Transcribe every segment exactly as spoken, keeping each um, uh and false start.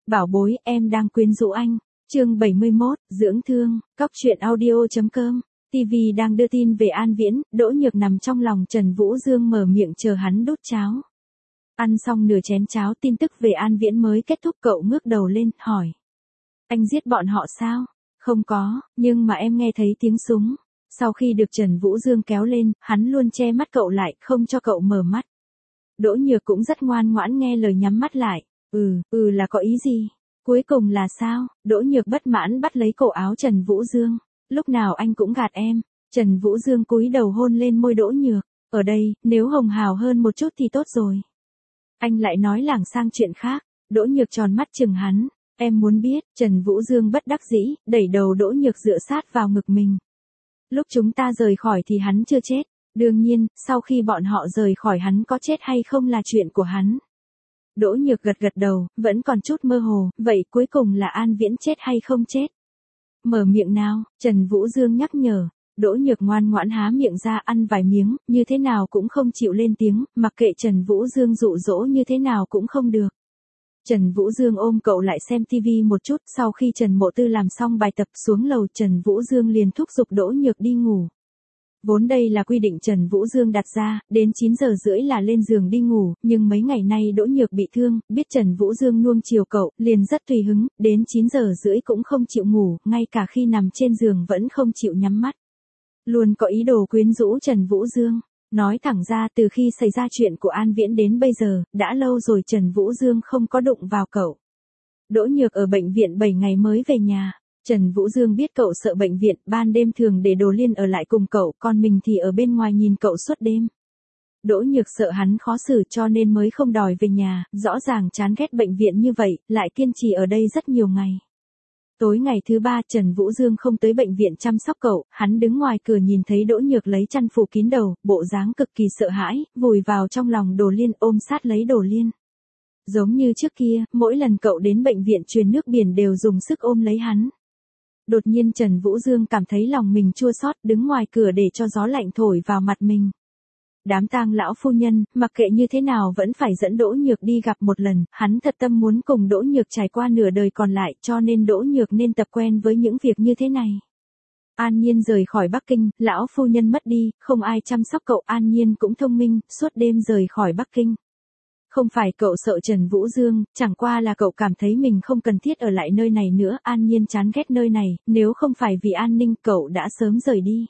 Bảo bối, em đang quyến rũ anh. Chương bảy mươi mốt, dưỡng thương, cóc truyện audio.com. ti vi đang đưa tin về An Viễn, Đỗ Nhược nằm trong lòng Trần Vũ Dương mở miệng chờ hắn đút cháo. Ăn xong nửa chén cháo, tin tức về An Viễn mới kết thúc, cậu ngước đầu lên, hỏi. Anh giết bọn họ sao? Không có, nhưng mà em nghe thấy tiếng súng. Sau khi được Trần Vũ Dương kéo lên, hắn luôn che mắt cậu lại, không cho cậu mở mắt. Đỗ Nhược cũng rất ngoan ngoãn nghe lời nhắm mắt lại. Ừ, ừ là có ý gì? Cuối cùng là sao? Đỗ Nhược bất mãn bắt lấy cổ áo Trần Vũ Dương. Lúc nào anh cũng gạt em. Trần Vũ Dương cúi đầu hôn lên môi Đỗ Nhược. Ở đây, nếu hồng hào hơn một chút thì tốt rồi. Anh lại nói lảng sang chuyện khác. Đỗ Nhược tròn mắt chừng hắn. Em muốn biết. Trần Vũ Dương bất đắc dĩ, đẩy đầu Đỗ Nhược dựa sát vào ngực mình. Lúc chúng ta rời khỏi thì hắn chưa chết. Đương nhiên, sau khi bọn họ rời khỏi hắn có chết hay không là chuyện của hắn. Đỗ Nhược gật gật đầu, vẫn còn chút mơ hồ, vậy cuối cùng là An Viễn chết hay không chết? Mở miệng nào, Trần Vũ Dương nhắc nhở. Đỗ Nhược ngoan ngoãn há miệng ra ăn vài miếng, như thế nào cũng không chịu lên tiếng, mặc kệ Trần Vũ Dương dụ dỗ như thế nào cũng không được. Trần Vũ Dương ôm cậu lại xem ti vi một chút, sau khi Trần Mộ Tư làm xong bài tập xuống lầu, Trần Vũ Dương liền thúc giục Đỗ Nhược đi ngủ. Vốn đây là quy định Trần Vũ Dương đặt ra, đến chín giờ rưỡi là lên giường đi ngủ, nhưng mấy ngày nay Đỗ Nhược bị thương, biết Trần Vũ Dương nuông chiều cậu, liền rất tùy hứng, đến chín giờ rưỡi cũng không chịu ngủ, ngay cả khi nằm trên giường vẫn không chịu nhắm mắt. Luôn có ý đồ quyến rũ Trần Vũ Dương. Nói thẳng ra, từ khi xảy ra chuyện của An Viễn đến bây giờ, đã lâu rồi Trần Vũ Dương không có đụng vào cậu. Đỗ Nhược ở bệnh viện bảy ngày mới về nhà. Trần Vũ Dương biết cậu sợ bệnh viện, ban đêm thường để Đồ Liên ở lại cùng cậu, còn mình thì ở bên ngoài nhìn cậu suốt đêm. Đỗ Nhược sợ hắn khó xử cho nên mới không đòi về nhà, rõ ràng chán ghét bệnh viện như vậy, lại kiên trì ở đây rất nhiều ngày. Tối ngày thứ ba, Trần Vũ Dương không tới bệnh viện chăm sóc cậu, hắn đứng ngoài cửa nhìn thấy Đỗ Nhược lấy chăn phủ kín đầu, bộ dáng cực kỳ sợ hãi, vùi vào trong lòng Đồ Liên, ôm sát lấy Đồ Liên. Giống như trước kia, mỗi lần cậu đến bệnh viện truyền nước biển đều dùng sức ôm lấy hắn. Đột nhiên Trần Vũ Dương cảm thấy lòng mình chua xót, đứng ngoài cửa để cho gió lạnh thổi vào mặt mình. Đám tang lão phu nhân, mặc kệ như thế nào vẫn phải dẫn Đỗ Nhược đi gặp một lần, hắn thật tâm muốn cùng Đỗ Nhược trải qua nửa đời còn lại, cho nên Đỗ Nhược nên tập quen với những việc như thế này. An Nhiên rời khỏi Bắc Kinh, lão phu nhân mất đi, không ai chăm sóc cậu, An Nhiên cũng thông minh, suốt đêm rời khỏi Bắc Kinh. Không phải cậu sợ Trần Vũ Dương, chẳng qua là cậu cảm thấy mình không cần thiết ở lại nơi này nữa, An Nhiên chán ghét nơi này, nếu không phải vì an ninh cậu đã sớm rời đi.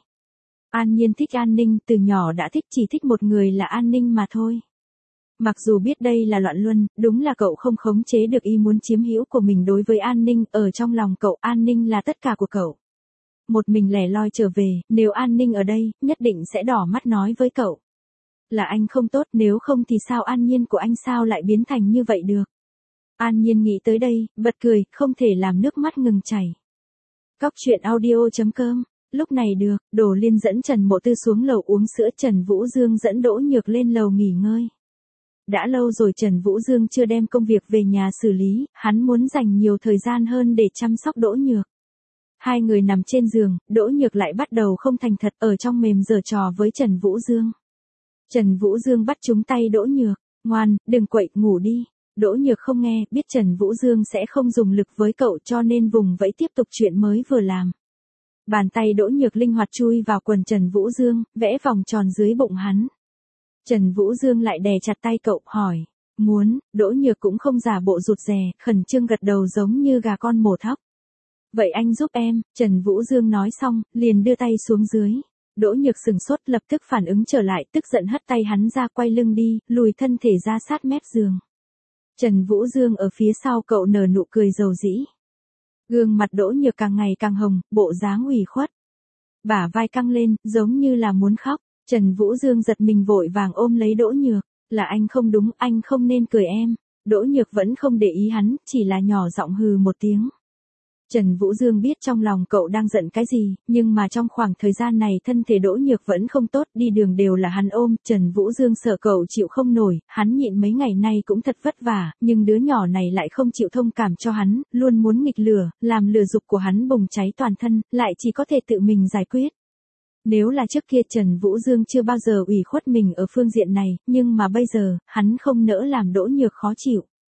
An Nhiên thích an ninh, từ nhỏ đã thích, chỉ thích một người là an ninh mà thôi. Mặc dù biết đây là loạn luân, đúng là cậu không khống chế được ý muốn chiếm hữu của mình đối với an ninh, ở trong lòng cậu an ninh là tất cả của cậu. Một mình lẻ loi trở về, nếu an ninh ở đây, nhất định sẽ đỏ mắt nói với cậu. Là anh không tốt, nếu không thì sao An Nhiên của anh sao lại biến thành như vậy được. An Nhiên nghĩ tới đây, bật cười, không thể làm nước mắt ngừng chảy. Cóc truyện audio.com. Lúc này được, Đồ Liên dẫn Trần Mộ Tư xuống lầu uống sữa, Trần Vũ Dương dẫn Đỗ Nhược lên lầu nghỉ ngơi. Đã lâu rồi Trần Vũ Dương chưa đem công việc về nhà xử lý, hắn muốn dành nhiều thời gian hơn để chăm sóc Đỗ Nhược. Hai người nằm trên giường, Đỗ Nhược lại bắt đầu không thành thật, ở trong mềm giở trò với Trần Vũ Dương. Trần Vũ Dương bắt trúng tay Đỗ Nhược, ngoan, đừng quậy, ngủ đi. Đỗ Nhược không nghe, biết Trần Vũ Dương sẽ không dùng lực với cậu cho nên vùng vẫy tiếp tục chuyện mới vừa làm. Bàn tay Đỗ Nhược linh hoạt chui vào quần Trần Vũ Dương, vẽ vòng tròn dưới bụng hắn. Trần Vũ Dương lại đè chặt tay cậu, hỏi, muốn, Đỗ Nhược cũng không giả bộ rụt rè, khẩn trương gật đầu giống như gà con mổ thóc. Vậy anh giúp em, Trần Vũ Dương nói xong, liền đưa tay xuống dưới. Đỗ Nhược sừng sốt, lập tức phản ứng trở lại, tức giận hất tay hắn ra, quay lưng đi, lùi thân thể ra sát mép giường. Trần Vũ Dương ở phía sau cậu nở nụ cười dầu dĩ. Gương mặt Đỗ Nhược càng ngày càng hồng, bộ dáng ủy khuất. Bả vai căng lên, giống như là muốn khóc. Trần Vũ Dương giật mình vội vàng ôm lấy Đỗ Nhược. Là anh không đúng, anh không nên cười em. Đỗ Nhược vẫn không để ý hắn, chỉ là nhỏ giọng hừ một tiếng. Trần Vũ Dương biết trong lòng cậu đang giận cái gì, nhưng mà trong khoảng thời gian này thân thể Đỗ Nhược vẫn không tốt, đi đường đều là hắn ôm, Trần Vũ Dương sợ cậu chịu không nổi, hắn nhịn mấy ngày nay cũng thật vất vả, nhưng đứa nhỏ này lại không chịu thông cảm cho hắn, luôn muốn nghịch lửa, làm lửa dục của hắn bùng cháy toàn thân, lại chỉ có thể tự mình giải quyết. Nếu là trước kia Trần Vũ Dương chưa bao giờ ủy khuất mình ở phương diện này, nhưng mà bây giờ, hắn không nỡ làm Đỗ Nhược khó chịu.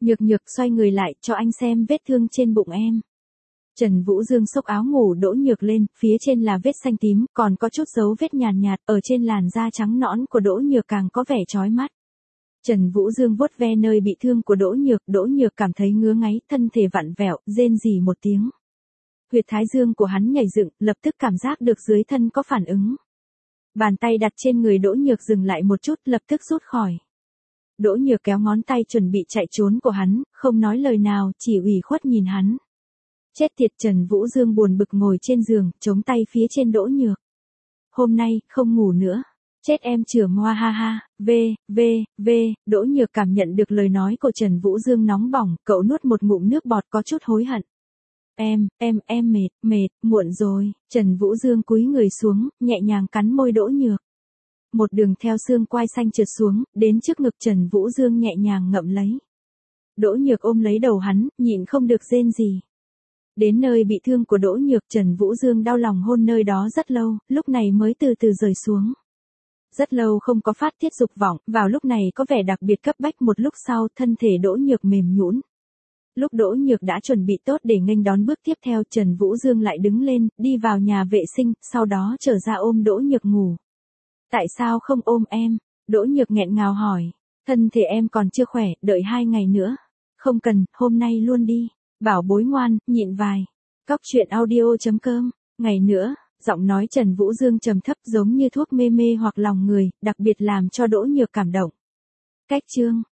Nhược nhược xoay người lại, cho anh xem vết thương trên bụng em. Trần Vũ Dương xốc áo ngủ Đỗ Nhược lên, phía trên là vết xanh tím, còn có chút dấu vết nhàn nhạt, nhạt, ở trên làn da trắng nõn của Đỗ Nhược càng có vẻ chói mắt. Trần Vũ Dương vuốt ve nơi bị thương của Đỗ Nhược, Đỗ Nhược cảm thấy ngứa ngáy, thân thể vặn vẹo, rên rỉ một tiếng. Huyệt thái dương của hắn nhảy dựng, lập tức cảm giác được dưới thân có phản ứng. Bàn tay đặt trên người Đỗ Nhược dừng lại một chút, lập tức rút khỏi. Đỗ Nhược kéo ngón tay chuẩn bị chạy trốn của hắn, không nói lời nào, chỉ ủy khuất nhìn hắn. Chết tiệt, Trần Vũ Dương buồn bực ngồi trên giường, chống tay phía trên Đỗ Nhược. Hôm nay, không ngủ nữa. Chết em chửa ngoa ha ha, v, v, v, Đỗ Nhược cảm nhận được lời nói của Trần Vũ Dương nóng bỏng, cậu nuốt một ngụm nước bọt có chút hối hận. Em, em, em mệt, mệt, muộn rồi, Trần Vũ Dương cúi người xuống, nhẹ nhàng cắn môi Đỗ Nhược. Một đường theo xương quai xanh trượt xuống, đến trước ngực Trần Vũ Dương nhẹ nhàng ngậm lấy. Đỗ Nhược ôm lấy đầu hắn, nhịn không được rên gì. Đến nơi bị thương của Đỗ Nhược, Trần Vũ Dương đau lòng hôn nơi đó rất lâu, lúc này mới từ từ rời xuống. Rất lâu không có phát tiết dục vọng, vào lúc này có vẻ đặc biệt cấp bách. Một lúc sau, thân thể Đỗ Nhược mềm nhũn. Lúc Đỗ Nhược đã chuẩn bị tốt để nghênh đón bước tiếp theo, Trần Vũ Dương lại đứng lên, đi vào nhà vệ sinh, sau đó trở ra ôm Đỗ Nhược ngủ. Tại sao không ôm em? Đỗ Nhược nghẹn ngào hỏi. Thân thể em còn chưa khỏe, đợi hai ngày nữa. Không cần, hôm nay luôn đi. Bảo bối ngoan, nhịn vài. Cóc truyện audio chấm com. Ngày nữa, giọng nói Trần Vũ Dương trầm thấp giống như thuốc mê mê hoặc lòng người, đặc biệt làm cho Đỗ Nhược cảm động. Cách chương